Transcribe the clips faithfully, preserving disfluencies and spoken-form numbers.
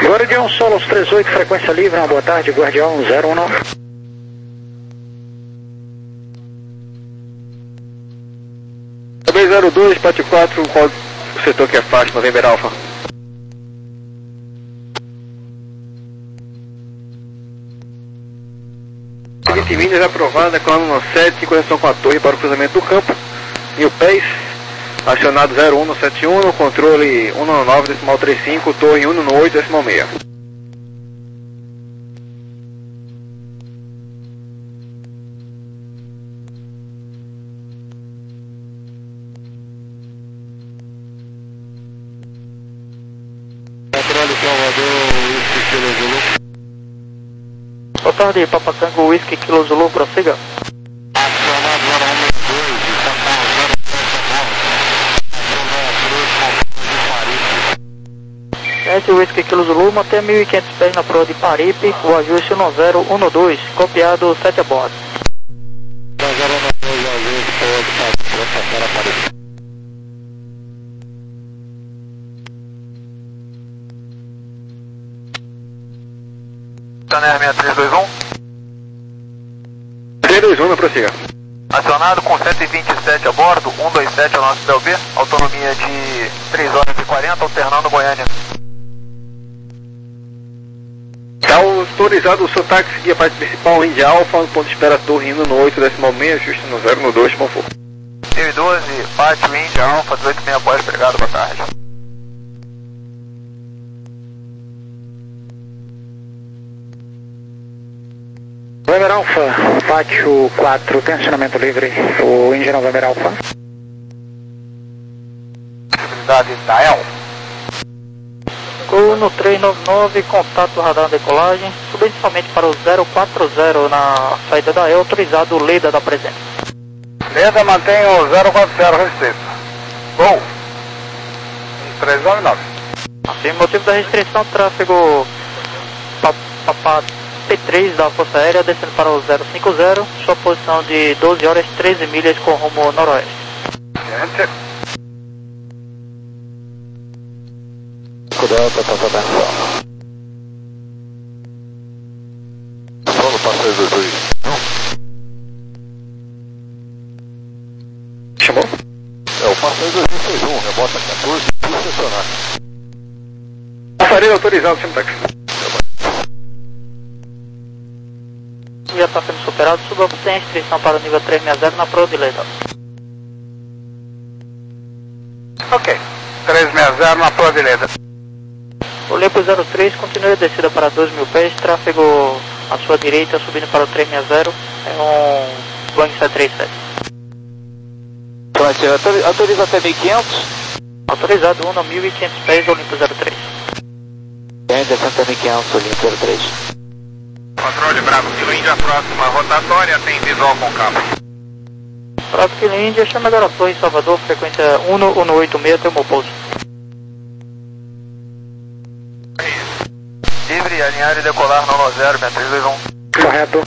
Guardião Solos trinta e oito, frequência livre, uma boa tarde, Guardião zero um nove. Também zero dois, Pati quatro, qual o setor que é fácil, November Alpha? Seguinte milhas aprovada, cronômetro sete, conexão com a torre para o cruzamento do campo, mil pés, acionado zero um no sete um, no controle um no nove, decimal trinta e cinco, torre um no oito, decimal seis. Controle Salvador, Whisky Kilo Zulu. Boa tarde, Papacango, Whisky Kilo Zulu, prossiga. Acionado zero um dois, Central zero sete nove. Sete Whisky Kilo Zulu, mantenha mil e quinhentos pés na proa de Paripe, o ajuste um zero um dois, copiado sete a bordo. zero um dois, ajuste, proa de Paripe, para Paripe. Taner seis três dois um. três dois um, prossiga. Acionado com cento e vinte e sete a bordo, cento e vinte e sete é o nosso D L B, autonomia de três horas e quarenta, alternando Goiânia. Está autorizado o seu táxi guia parte principal, Indy Alpha, no ponto de espera torre indo no oito, decimal seis, ajuste no zero no dois, bom fogo. mil e doze, pátio Indy Alpha, dezoito e meia após, obrigado, boa tarde. November Alpha, pátio quatro, tensionamento livre, o Indy November Alpha. Possibilidade da El. Gol no três nove nove, contato radar na decolagem, subindo somente para o zero quatro zero na saída da E, autorizado o Leda da presença. Leda mantém o zero quatro zero, respeito. Gol. três nove nove. Assim, motivo da restrição, tráfego Papá P três da Força Aérea, descendo para o zero cinco zero, sua posição de doze horas e treze milhas com rumo noroeste. Gente. Delta, tá atenção. Solo passeio dois dois. Chamou? É o passeio dois dois seis um, rebota quatorze, e estacionar. Aparelho autorizado, sem táxi. Já está sendo superado, suba sem restrição para o nível três seis zero na proa de Leda. Ok. três seis zero na proa de Leda. Olhei para o zero três, continue a descida para dois mil pés, tráfego à sua direita, subindo para o três seis zero, é um Boeing sete três sete. Autoriza até mil e quinhentos. Autorizado um a mil e quinhentos pés, Olimpo zero três. Bem, descendo mil e quinhentos, Olimpo zero três. Controle Bravo Kilo Índia, próxima rotatória, tem visual com cabo. Bravo Kilo Índia, chama agora a torre em Salvador, frequência um um oito seis, tem o meu pouso. Livre, alinhar e decolar no zero, seis três dois um. Correto.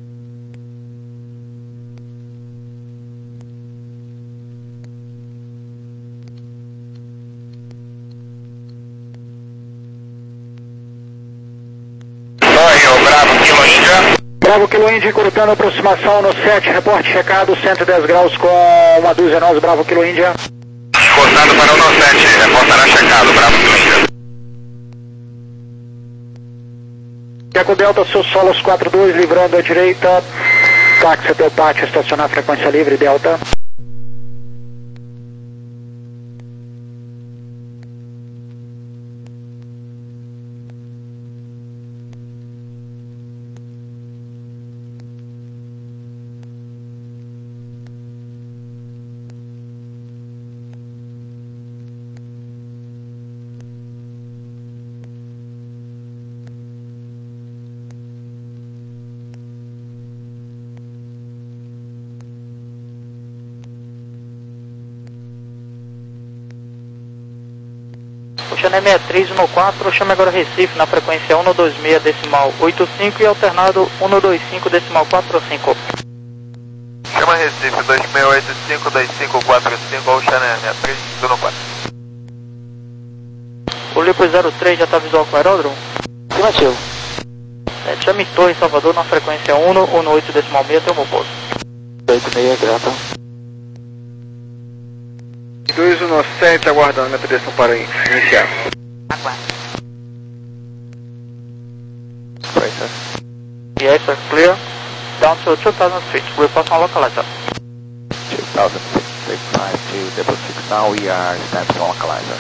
Sonho, Bravo Kilo Índia. Bravo Kilo Indy, cortando aproximação no sete, reporte checado, cento e dez graus com uma dúzia nós, Bravo Kilo Indy. Cortado para o no sete, reportará checado, Bravo Kilo Índia. Eco Delta, seu Solos quatro dois, livrando à direita, táxi até o pátio, estacionar frequência livre, Delta. Puxando sessenta e três um quatro, chame agora Recife na frequência um dois seis decimal oito cinco e alternado um dois cinco decimal quatro cinco. Chama Recife dois seis oito cinco dois cinco quatro cinco ou Xané sessenta e três um quatro. O Lipo zero três já está visual com o aeródromo? Afirmativo. É, chame Torre Salvador na frequência um, um oito decimal seis até o meu pouso. oito seis, grata. dois um sete, aguardando minha direção para iniciar. Aguarda. Right, sir. Yes, sir, clear. Down to two thousand feet. Report on localizer. two thousand six five two double six, now we are standing on localizer.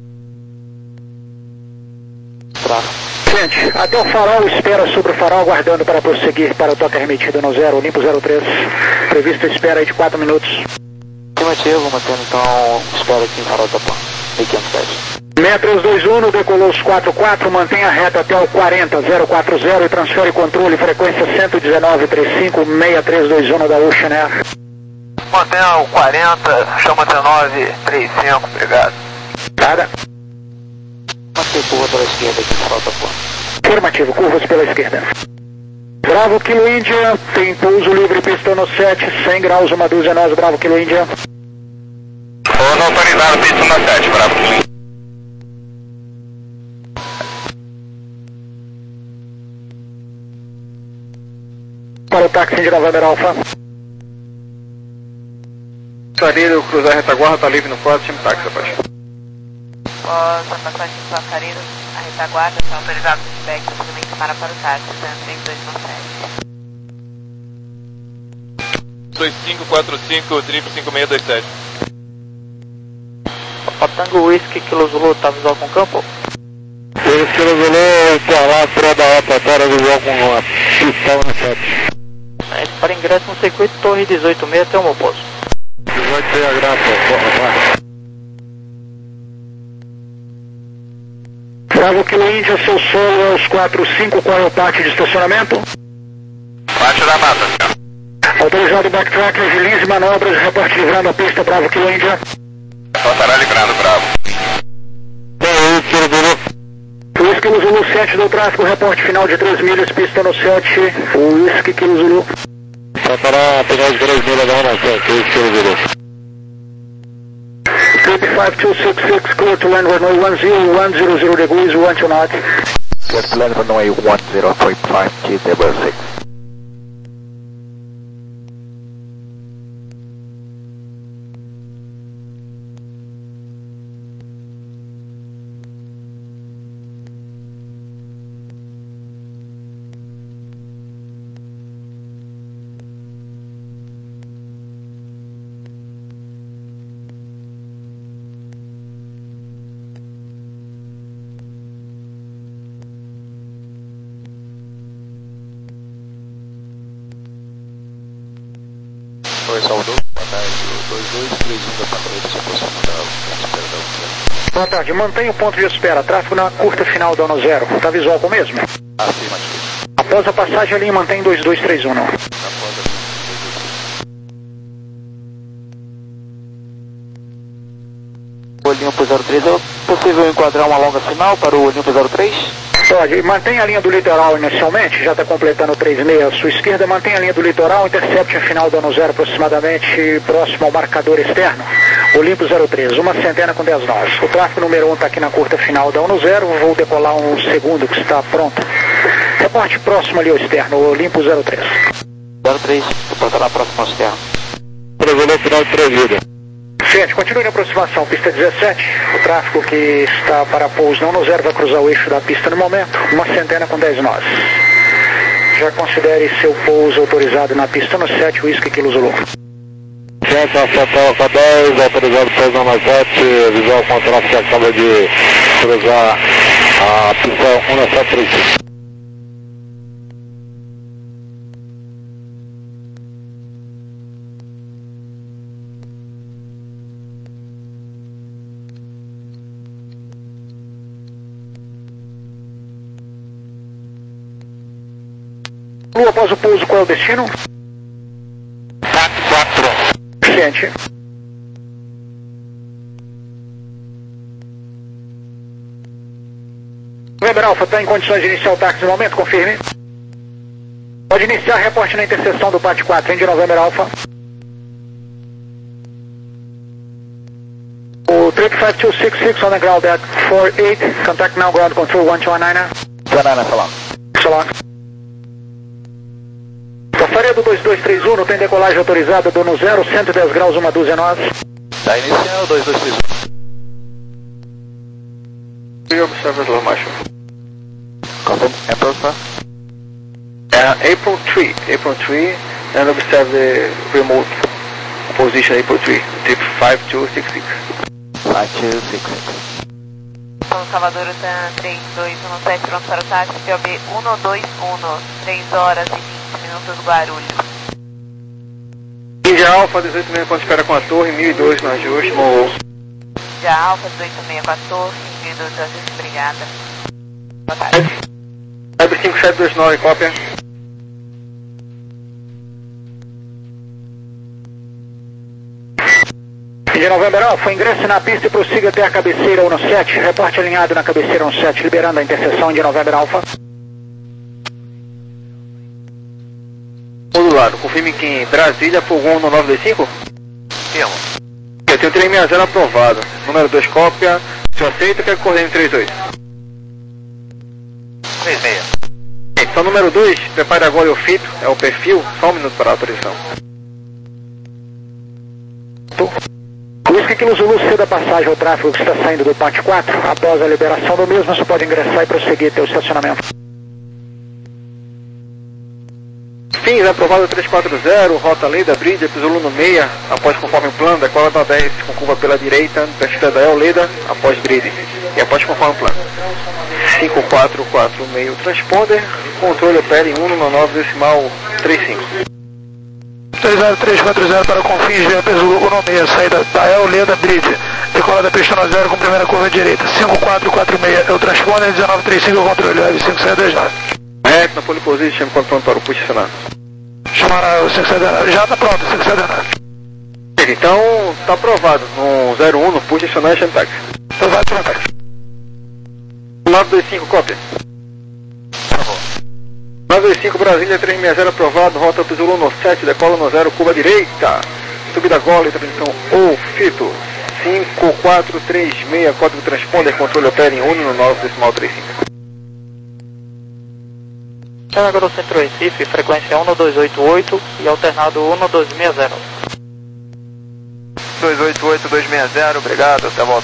Trava. Gente, até o farol, espera sobre o farol, aguardando para prosseguir para o toque remetido no zero, Olimpo zero três. Prevista espera aí de quatro minutos. Afirmativo, mantendo então, espera aqui em farol da ponte. mil quinhentos e dez. seis três dois um, decolou os quatro quatro, mantenha reta até o quarenta zero quatro zero e transfere controle, frequência cento e dezenove trinta e cinco, seis três dois um da Ocean Air. Mantenha o quarenta, chama dezenove trinta e cinco, obrigado. Nada. Mantém curva pela esquerda aqui em farol da ponte. Afirmativo, curvas pela esquerda. Bravo Kilo India, tem pouso livre, pista no sete, cem graus, uma dúzia nós, Bravo Kilo India. Ou não autorizado, pista no sete, Bravo Kilo India. Para o táxi de November Alpha. Sarilho, cruzar a retaguarda, tá livre no quadro, time táxi, rapaz. Santa Cruz de Passarinho, a retaguarda está autorizado no feedback, também para para o táxi, três dois um sete. dois cinco quatro cinco, triplo cinco seis dois sete. Patango Whisky Kilo Zulu, tá visual com campo? Whisky Kilo Zulu, instalar fora da rotatória visual com uma pistola no sete. É, para ingresso no circuito, Torre dezoito seis até o meu pouso. dezoito seis, grata, porra, Bravo Kilo India, seu solo é os quatro cinco, qual é o pátio de estacionamento? Pátio da mata, senhor. Autorizado backtrack, agilize manobras, reporte livrando a pista, Bravo Kilo India. Só estará livrando, Bravo. Whisky Kilo Zulu sete do tráfego, reporte final de três milhas, pista no sete, Whisky Kilo Zulu. Só para pegar de três milhas da Ana sete, Whisky Kilo Zulu. Trip five two six six, clear to land runway one zero one zero zero degrees, one to knot. Clear to land runway one zero three five two double six. Oi, Salvador, boa tarde, dois dois três um da patrulha, se aproxima da espera da Ucrânia. Boa tarde, mantenha o ponto de espera, tráfego na curta final da ano zero, tá visual com o mesmo? Afirmativo. Após a passagem a linha, mantém dois dois três um, não. Após a O Olimpo zero três, é possível enquadrar uma longa final para o Olimpo zero três? Pode, mantenha a linha do litoral inicialmente, já está completando três seis à sua esquerda, mantenha a linha do litoral, intercepte a final do ano zero aproximadamente próximo ao marcador externo, Olimpo zero três, uma centena com dez nós. O tráfego número um está aqui na curta final da ano zero, vou decolar um segundo que está pronto. Reporte próximo ali ao externo, Olimpo zero três. zero três, reportará próximo ao externo. Prevaleu final de trevida. Gente, continue na aproximação, pista dezessete, o tráfego que está para pouso não no zero vai cruzar o eixo da pista no momento, uma centena com dez nós. Já considere seu pouso autorizado na pista no sete, Whisky Kilo Zulu. sete, Santa Alfa dez, autorizado pouso na sete, visual com o tráfego que acaba de cruzar a pista um nove sete três cinco. Lua, após o pouso, qual é o destino? quatro. Gente. Weber Alpha, está em condições de iniciar o táxi no momento? Confirme. Pode iniciar reporte na interseção do P A T quatro, Indy November Alpha. O trip five two six six on the ground at four eight, contact now ground control one two one nine. Banana, falando. Solon. Faria do dois dois três um, não tem decolagem autorizada, do no zero, cento e dez graus, uma dúzia nove. Tá inicial, dois dois três um. We observe as low marshal. Confirm, April, sir. Uh, April three, April three, and observe the remote position April three, tip five two six six. five two six six. São Salvador, Tan três dois um sete, pronto para o táxi, P O B um dois um, três horas e vinte minutos, Guarulhos. Índia Alfa, dezoito meia, quando espera com a torre, mil e dois no ajuste, Monroe. Já Alfa, dezoito meia com a torre, mil e dois no ajuste, obrigada. Boa tarde. Web cinco sete dois nove, cópia. De November Alfa, ingresse na pista e prossiga até a cabeceira um sete, reporte alinhado na cabeceira um sete, liberando a interseção de November Alfa. Modulado, confirme que em Brasília, Fogo um no nove dois cinco? Firmo. Eu tenho trezentos e sessenta aprovado. Número dois, cópia. Se eu aceito, quer que coordene três oito? três seis. Então, número dois, prepare agora o fito, é o perfil, só um minuto para a autorização. Whisky Kilo Zulu, ceda passagem ao tráfego que está saindo do pátio quatro. Após a liberação do mesmo, você pode ingressar e prosseguir até o estacionamento. Fins, aprovado trezentos e quarenta, rota Leda Bridge, Zulu no meia, após conforme o plano, decola da dez, com curva pela direita, perfil da El Leda, após Bridge, e após conforme o plano. cinco quatro quatro meio transponder, controle opera em um no nove decimal trinta e cinco. três zero três quatro zero para Confins, via Zulu no meia, saída da El Leda Bridge, decola da pista no zero com primeira curva direita, cinco quatro quatro seis, é o transponder, dezenove trinta e cinco, controle web cinco sete dois nove. Reto na pole position, chame quando pronto para o push acionado. Chamará o cinco sete dois nove, já está pronto, cinco sete dois nove. Então, está aprovado no zero um, no push acionado e chame táxi. Então vai para o táxi. nove dois cinco, cópia. nove dois cinco, Brasília, trezentos e sessenta aprovado, rota Zulu no sete, decola no zero, curva direita. Subida gola e transmissão ou fito. cinco quatro três seis, código transponder, controle opera em um no nove decimal trinta e cinco. Agora Centro Recife, frequência um dois oito oito e alternado um dois seis zero. dois oito oito dois seis zero, obrigado, até a volta.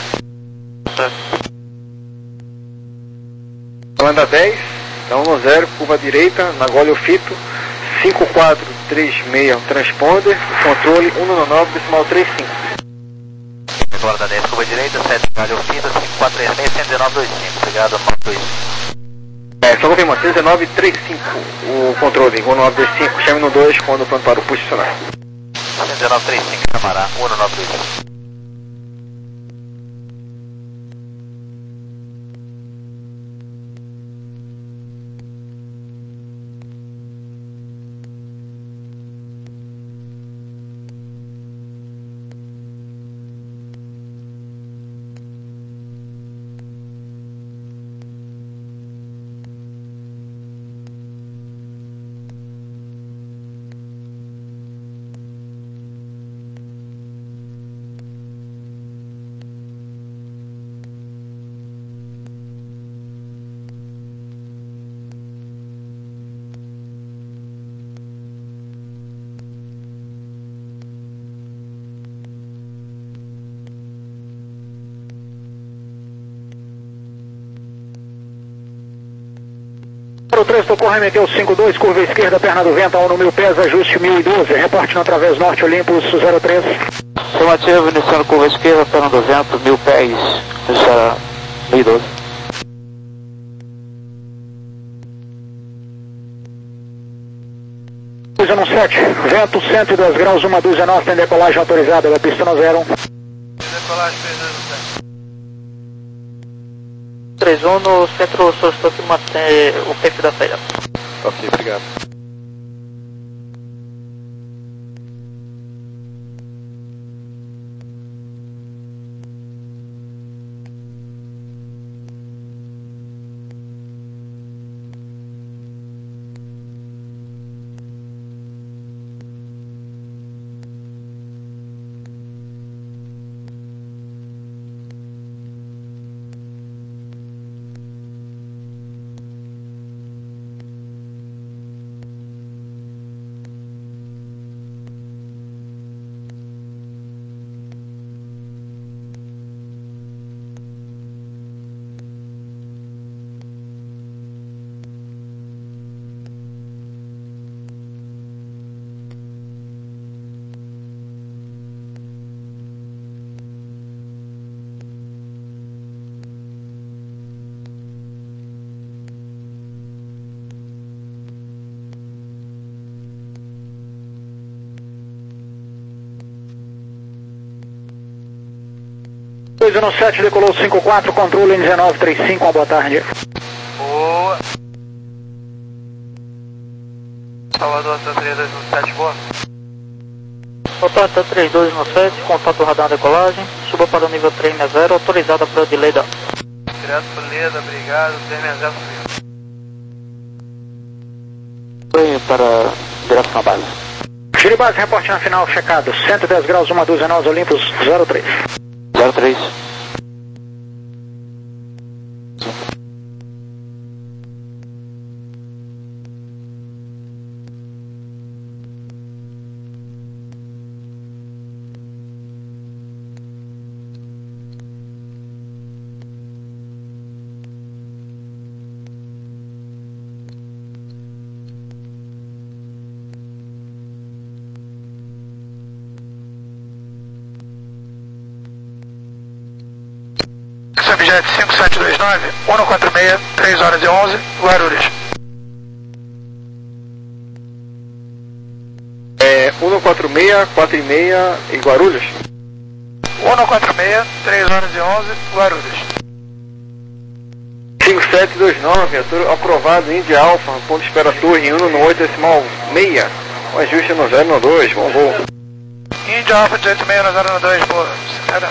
Holanda dez, então no zero, curva direita, na gola o fito. cinco quatro três seis, transponder, controle um no nove decimal trinta e cinco. Holanda dez, curva direita, sete, galho fita, cinco quatro três seis, cento e dezenove vinte e cinco, obrigado, nove dois. É, só confirmando, cento e dezenove trinta e cinco, o controle, um nove dois cinco, chame no dois quando o plano para o posicionar. cento e dezenove trinta e cinco, chamará, um nove dois cinco. O trânsito corre, meteu cinco dois, curva esquerda, perna do vento, a um no mil pés, ajuste mil e doze, reporte no através norte, Olympus zero três. Afirmativo, iniciando curva esquerda, perna do vento, mil pés, iniciar mil e doze. Dúzia sete, vento cento e dois graus, uma dúzia norte, tem decolagem autorizada da pista no zero. Decolagem três dois sete. três um no centro, solicitou que mantém o perfil da saída. Ok, obrigado. dois um sete, decolou cinco quatro, controle dezenove trinta e cinco, uma boa tarde. Boa. Salvador, Santa três dois um sete, boa. Hotel três dois um sete, contato radar decolagem, suba para o nível três sessenta, autorizada para o delay da... Direto para Leda, obrigado, três sessenta subindo. Foi para direção à base. Giro base, reporte na final, checado, cento e dez graus, uma dúzia nós, Olympus zero três. zero três. Subjet cinco sete dois nove, um quatro seis, três horas e onze, Guarulhos. É, um quatro seis, quatro e meia e Guarulhos? um quatro seis, três horas e onze, Guarulhos. cinco sete dois nove, aprovado, Indy Alpha, ponto de espera torre, um no oito, decimal seis, o ajuste no zero no dois, bom voo. Indy Alpha dezoito seis no zero no dois, boa, sinceramente.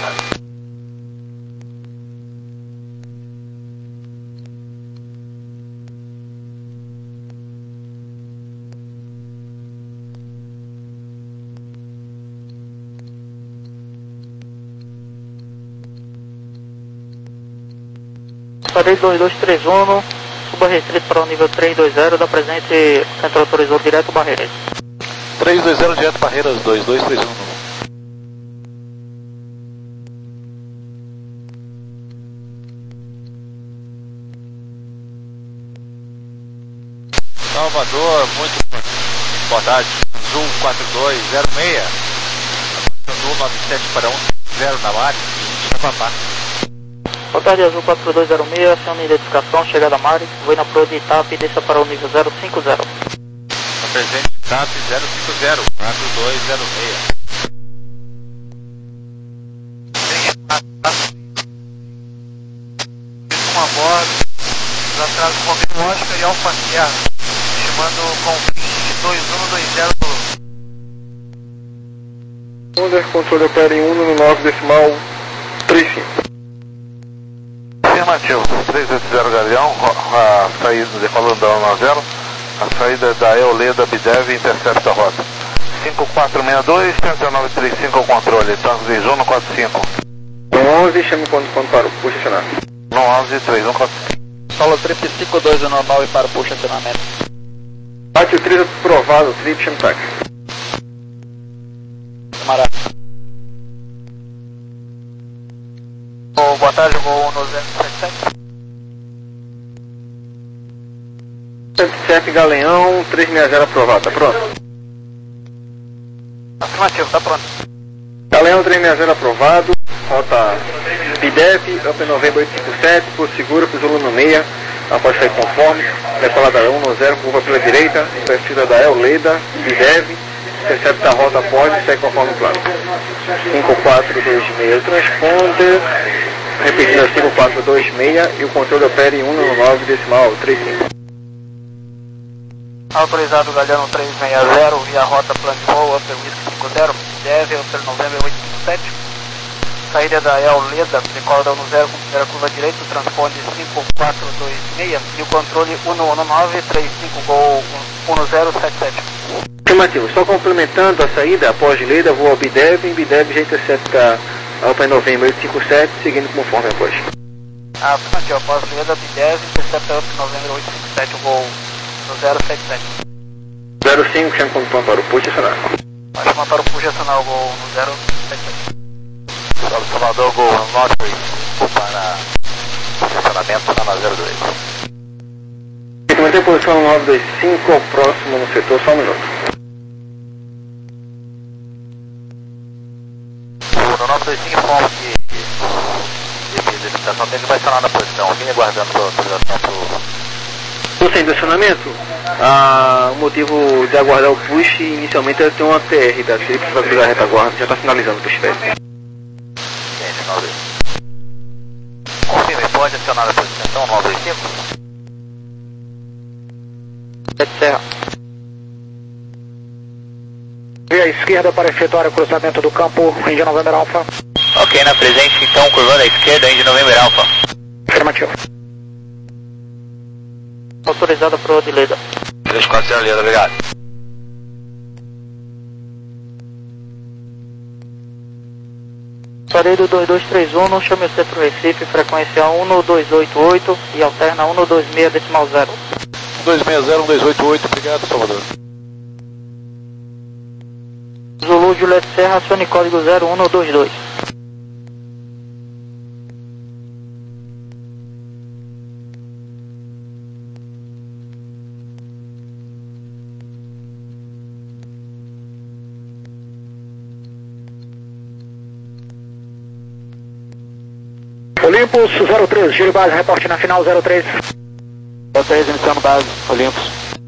Parei dois dois três um, suba restrito para o nível três dois zero, da presente, centro autorizou direto Barreiras. três dois zero direto Barreiras, dois dois três um. Salvador, muito boa tarde, Azul quatro dois zero seis, Azul nove sete para um zero na Mari, Chapapá. Boa tarde, Azul quatro dois zero seis, acione identificação, chegada a Mari, vou na proa de Itap e desça para o nível zero cinco zero. Presente Itap zero cinco zero, quatro dois zero seis. Uma borda, os atrasos Romero Oscar e Alfa Sierra, estimando conflito dois um dois zero. Under, controle opera em um no nove, decimal trinta e cinco. Afirmativo, três oito zero Galeão, a saída decolando da um zero, a saída da Eoleda Bidev intercepta a rota. cinco quatro seis dois, um nove três cinco ao controle, tanque três um quatro cinco. No onze, chame quando, quando parou, puxa acionar. No onze, três um quatro cinco. Solo trip cinco dois um nove para puxa acionamento. Bate o trilho aprovado, trip, chame táxi. Camarada. Oh, boa tarde, vou no zero sete sete. sete sete Galeão, três seis zero aprovado, tá pronto? Afirmativo, tá pronto. Galeão três seis zero aprovado, rota B D E V, Up November oito cinco sete, por seguro, por Zulu no meia, após sair conforme, decolada um no zero, curva pela direita, investida da Eoleda, B D E V, intercepta a rota pode, sai conforme plano. cinco quatro dois seis, transponder, repetindo cinco quatro dois seis e o controle opera em um no nove, decimal trinta e cinco. Autorizado Galeano três seis zero, via rota plano de voo, Upper Whisky cinco zero, deve, Upper November oito cinco sete. Saída da Eoleda, decola da um zero com primeira curva direita, transponde cinco quatro dois seis e o controle um um nove três cinco Gol um zero sete sete. Afirmativo, só complementando a saída após Leda, voo ao B D E V, em B D E V já intercepta a Upper November oito cinco sete, seguindo conforme após. Afirmativo, após Leda, B D E V, intercepta Upper November oito cinco sete, Gol um zero sete sete. zero cinco, chama quando plano para o push acionar. Pode chamar para o push acionar o Gol um zero sete sete. Salvador, Gol nove três cinco para estacionamento na zero dois. Manter a posição nove dois cinco, ao próximo no setor, só um minuto. No nove dois cinco, informa que a identificação dele vai estacionar na posição, vim aguardando a autorização para o... No sem estacionamento, ah, o motivo de aguardar o push inicialmente era ter uma T R da Trip para cruzar a retaguarda, já está finalizando o push velho. Gente, nove. pode acionar a posição nove dois cinco. Sete Serra. Via esquerda para efetuar o cruzamento do campo, Índia November Alpha. Ok, na presente então, curvando à esquerda, Índia November Alpha. Afirmativo. Autorizada para o Odileda. três quatro zero, Leda, obrigado. Paredo dois dois três um, chame o centro Recife, frequência um dois oito oito e alterna um dois seis decimal zero. um dois seis zero, um dois oito oito, obrigado, Salvador. Zulu Juliette Serra, acione código zero um dois dois. Olympus zero três, giro base, reporte na final zero três. zero três, iniciando base, Olympus.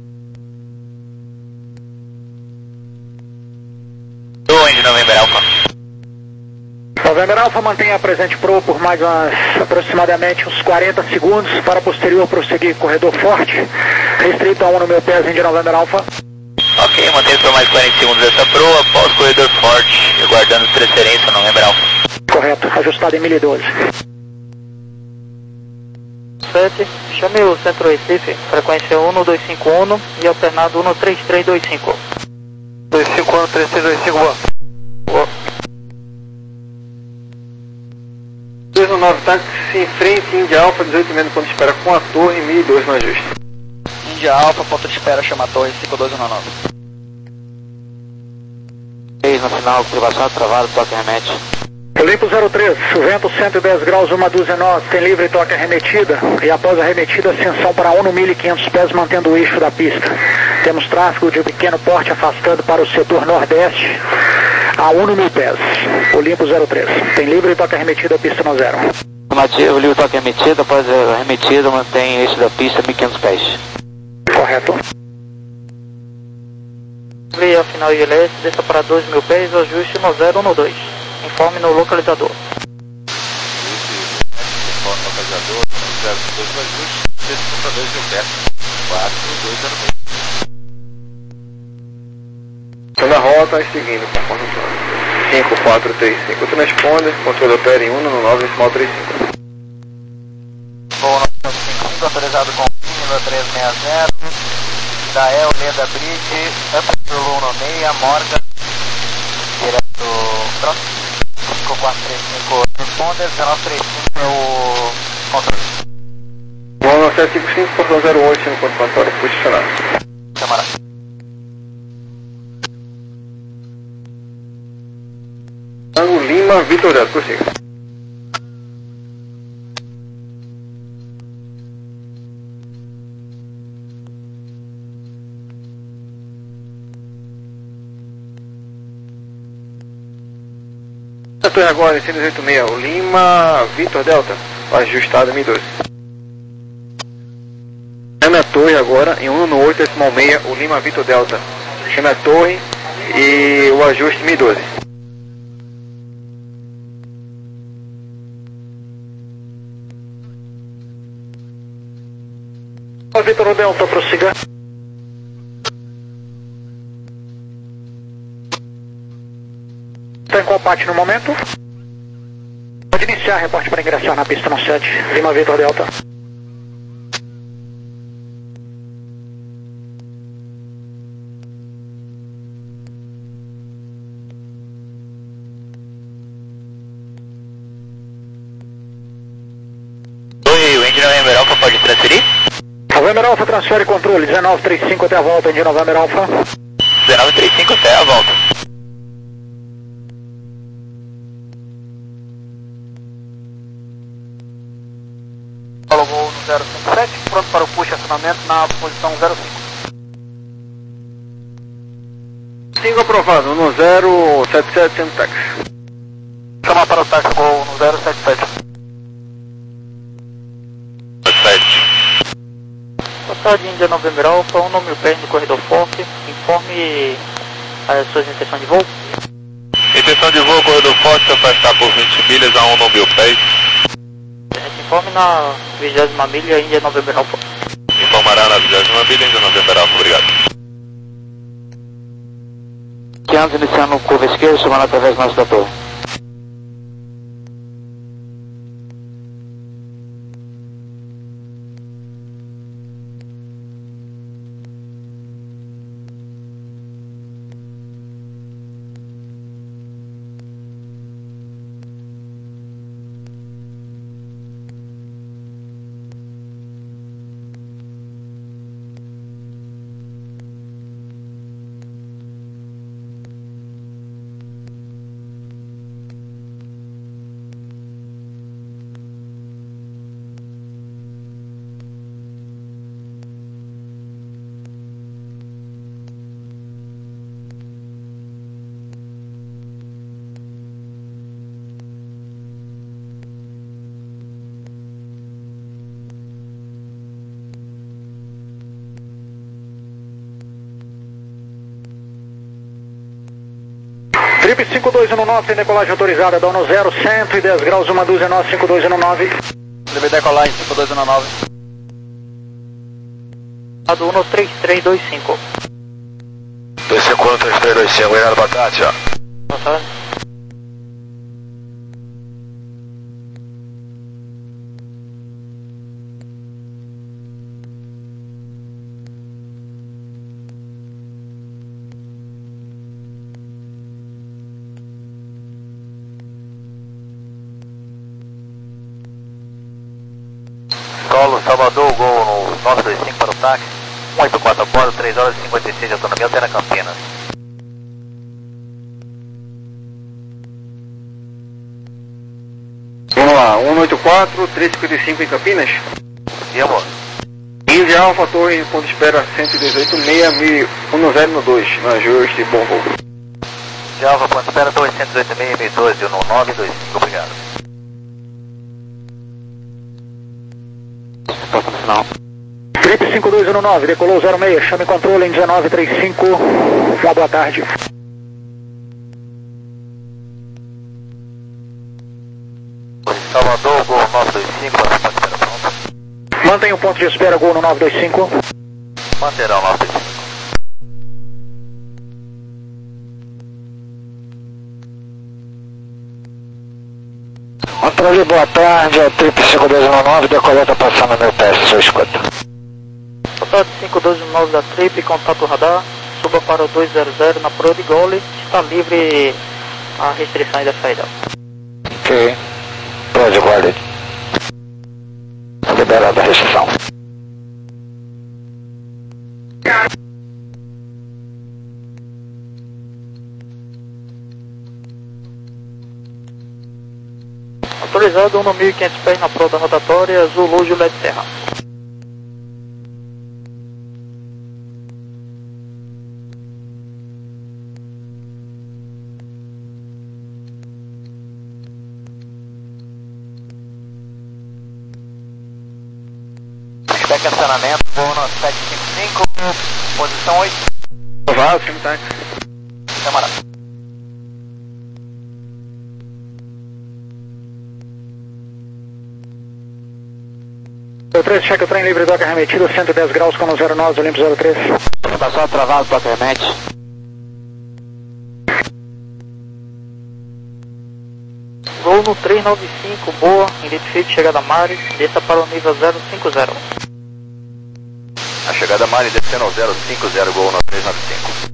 Do Índia November Alpha. November Alpha mantenha a presente Pro por mais umas, aproximadamente uns quarenta segundos para posterior prosseguir corredor forte. Restrito a um no meu pés, Índia November Alpha. Ok, mantenha por mais quarenta segundos essa Pro após corredor forte, aguardando transferência November Alpha. Correto, ajustado em mil e doze. sete, chame o centro Recife, frequência um dois cinco um e alternado um três três dois cinco. dois cinco um, três três dois cinco, boa. Boa. dois um nove, táxi em frente, Índia Alpha, dezoito menos ponto de espera com a torre, mil e dois no ajuste. Índia Alpha, ponto de espera, chama a torre, cinco dois um nove. seis no final, observação travado, toque remete. Olympus zero três, vento cento e dez graus, uma dúzia nós, tem livre toque arremetida e após a arremetida, ascensão para um no mil e quinhentos pés, mantendo o eixo da pista. Temos tráfego de pequeno porte afastando para o setor nordeste a um no mil pés. Olympus zero três, tem livre toque arremetida, pista no zero. Afirmativo, livre toque arremetida, após a arremetida, mantém eixo da pista mil e quinhentos pés. Correto. Via final I L S, desça para dois mil pés, ajuste no zero um dois. Informe no localizador. Informe no localizador, zero dois no ajuste, desça para dois mil pés, quatro dois zero dois. Então na rota, é seguindo, conforme cinco quatro três cinco, transponder, controle opera em um no nove decimal trinta e cinco. Voo nove cinco cinco, autorizado com nível trezentos e sessenta, da El Leda Bridge, Upper seis, Morgan, direto próximo. cinco quatro três cinco, responder, zero três cinco é o controle. Voo sete cinco cinco, portão zero oito, no ponto controle, posicionado. Camarada. Tango Lima, Vitor Delta, prossiga. Torre agora em cento e oitenta e seis, o Lima, Vitor Delta, ajustado em mil e doze. Chame a torre agora em um no oito decimal seis, o Lima, Vitor Delta. Chame a torre e o ajuste em mil e doze. Vitor Delta, prossiga. Está em combate no momento. Pode iniciar, reporte para ingressar na pista no sete. Lima Vitor Delta. Oi, o Índia November Alpha pode transferir? November Alpha transfere controle, dezenove trinta e cinco até a volta, Índia November Alpha. dezenove trinta e cinco até a volta. Paulo voo no zero cinco sete, pronto para o push acionamento na posição zero cinco. cinco aprovado, no zero sete sete, sendo táxi. Chamar para o táxi voo no zero sete sete. Boa tarde, Índia November Alpha, um nome pés no corredor forte. Informe as suas intenções de voo. Intenção de voo, corredor forte, se afastar por vinte milhas a um no mil pés. A gente informa informe na vigésima milha, Índia November Alpha. Informará na vigésima milha, Índia November Alpha, obrigado. quinhentos iniciando curva esquerda, chamando através do nosso da torre. Trip cinco dois um nove, tem decolagem autorizada, dono zero, cento e dez graus, uma dúzia, nove cinco dois um nove. Deve decolagem cinco dois um nove. Lado um três três dois cinco. dois cinco um, três três dois cinco, obrigado, boa tarde, ó. Boa tarde. Solo Salvador, gol no nove dois cinco para o táxi, um oito quatro a bordo, três horas e cinquenta e seis de autonomia, até na Campinas. Vamos lá, um oito quatro, três cinquenta e cinco em Campinas. E amor? quinze Alfa, torre, ponto de espera cento e dezoito, seis mil, um zero dois, na ajuste, bom voo. De Alfa, ponto de espera, torre cento e dezoito, seis mil doze, no nove dois cinco, obrigado. Trip cinco dois um nove, decolou zero seis, chame controle em dezenove trinta e cinco, uma boa tarde. Salvador, gol nove dois cinco, para o ponto de espera pronto. Mantenha o ponto de espera, gol no nove dois cinco. Manterá o nove dois cinco. Controle, boa tarde, é Trip cinco dois um nove, decoleta passando no meu teste, sua escuta. Boa tarde, cinco dois um nove da Trip, contato radar, suba para o dois zero zero na proa de Gole, está livre a restrições da saída. Ok, proa de Gole. Liberada a restrição. Autorizado um mil e quinhentos pés na proa da rotatória, Zulu Juliette Serra. Spec acionamento, voo no sete cinco cinco, posição oito. Aprovado, filme táxi. Camarada. três, cheque o trem livre, doca remetido, cento e dez graus, com zero nove, Olimpo zero três. Passou travado, toca remete. Voo no três nove cinco, boa, identifique chegada Mari, desça para o nível zero cinco zero. A chegada Mari descendo ao zero cinco zero, gol no três nove cinco.